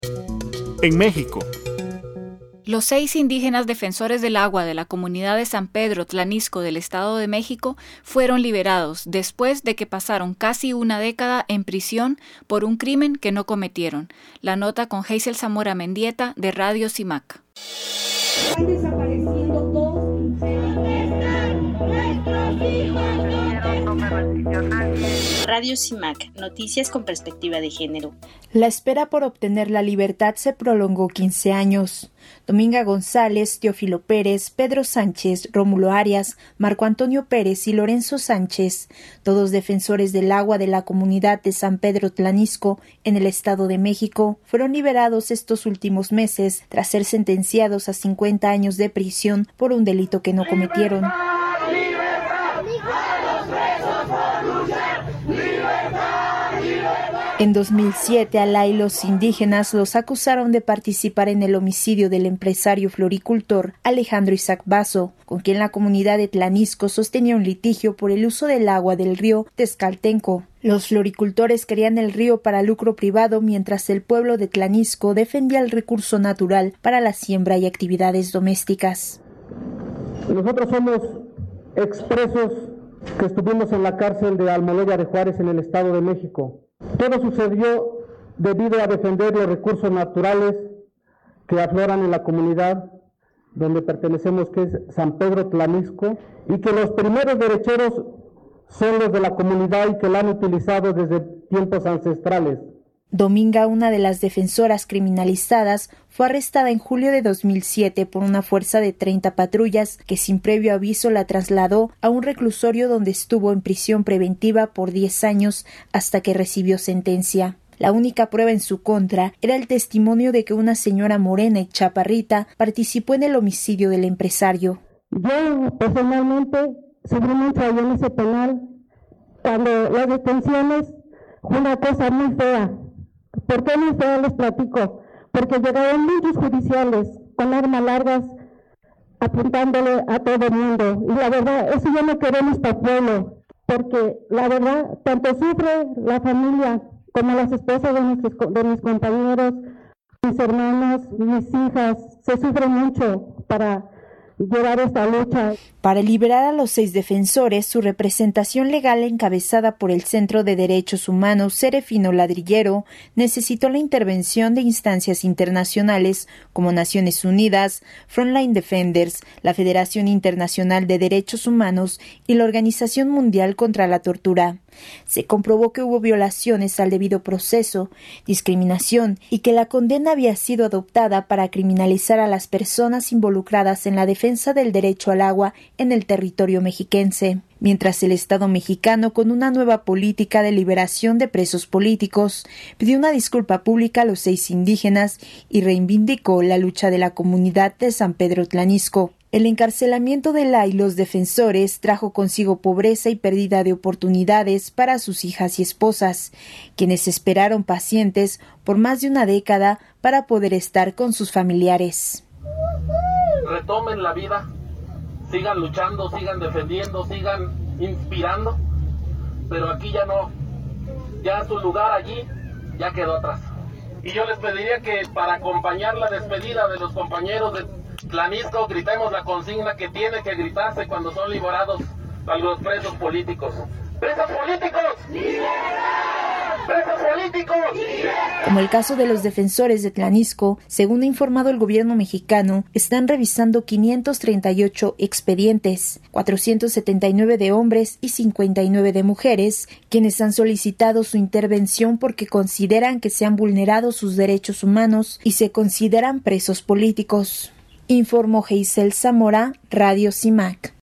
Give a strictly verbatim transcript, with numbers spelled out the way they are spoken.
En México. Los seis indígenas defensores del agua de la comunidad de San Pedro Tlanisco del Estado de México fueron liberados después de que pasaron casi una década en prisión por un crimen que no cometieron. La nota con Hazel Zamora Mendieta de Radio CIMAC. Están desapareciendo dos. ¿Dónde están nuestros hijos? Radio CIMAC, noticias con perspectiva de género. La espera por obtener la libertad se prolongó quince años. Dominga González, Teófilo Pérez, Pedro Sánchez, Rómulo Arias, Marco Antonio Pérez y Lorenzo Sánchez, todos defensores del agua de la comunidad de San Pedro Tlanisco, en el Estado de México, fueron liberados estos últimos meses tras ser sentenciados a cincuenta años de prisión por un delito que no cometieron. En dos mil siete, Alá y los indígenas los acusaron de participar en el homicidio del empresario floricultor Alejandro Isaac Basso, con quien la comunidad de Tlanisco sostenía un litigio por el uso del agua del río Tezcaltenco. Los floricultores querían el río para lucro privado, mientras el pueblo de Tlanisco defendía el recurso natural para la siembra y actividades domésticas. Nosotros somos expresos que estuvimos en la cárcel de Almoloya de Juárez en el Estado de México. Todo sucedió debido a defender los recursos naturales que afloran en la comunidad donde pertenecemos, que es San Pedro Tlanisco, y que los primeros derecheros son los de la comunidad y que la han utilizado desde tiempos ancestrales. Dominga, una de las defensoras criminalizadas, fue arrestada en julio de dos mil siete por una fuerza de treinta patrullas que sin previo aviso la trasladó a un reclusorio donde estuvo en prisión preventiva por diez años hasta que recibió sentencia. La única prueba en su contra era el testimonio de que una señora morena y chaparrita participó en el homicidio del empresario. Yo personalmente sufrí mucho ahí en ese penal cuando las detenciones fue una cosa muy fea. ¿Por qué muy fea? Les platico. Porque llegaron muchos judiciales con armas largas apuntándole a todo el mundo. Y la verdad, eso ya no queremos para el pueblo. Porque la verdad, tanto sufre la familia como las esposas de, nuestros, de mis compañeros, mis hermanos, mis hijas. Se sufre mucho para llevar esta lucha. Para liberar a los seis defensores, su representación legal encabezada por el Centro de Derechos Humanos Serefino Ladrillero necesitó la intervención de instancias internacionales como Naciones Unidas, Frontline Defenders, la Federación Internacional de Derechos Humanos y la Organización Mundial contra la Tortura. Se comprobó que hubo violaciones al debido proceso, discriminación y que la condena había sido adoptada para criminalizar a las personas involucradas en la defensa del derecho al agua en el territorio mexiquense. Mientras el Estado mexicano, con una nueva política de liberación de presos políticos, pidió una disculpa pública a los seis indígenas y reivindicó la lucha de la comunidad de San Pedro Tlanisco. El encarcelamiento de la y los defensores trajo consigo pobreza y pérdida de oportunidades para sus hijas y esposas, quienes esperaron pacientes por más de una década para poder estar con sus familiares. Retomen la vida, sigan luchando, sigan defendiendo, sigan inspirando, pero aquí ya no, ya su lugar allí ya quedó atrás. Y yo les pediría que para acompañar la despedida de los compañeros de Tlanisco, gritemos la consigna que tiene que gritarse cuando son liberados a los presos políticos. ¡Presos políticos! ¡Libertad! ¡Presos políticos! ¡Libertad! Como el caso de los defensores de Tlanisco, según ha informado el gobierno mexicano, están revisando quinientos treinta y ocho expedientes, cuatrocientos setenta y nueve de hombres y cincuenta y nueve de mujeres, quienes han solicitado su intervención porque consideran que se han vulnerado sus derechos humanos y se consideran presos políticos. Informó Hazel Zamora, Radio CIMAC.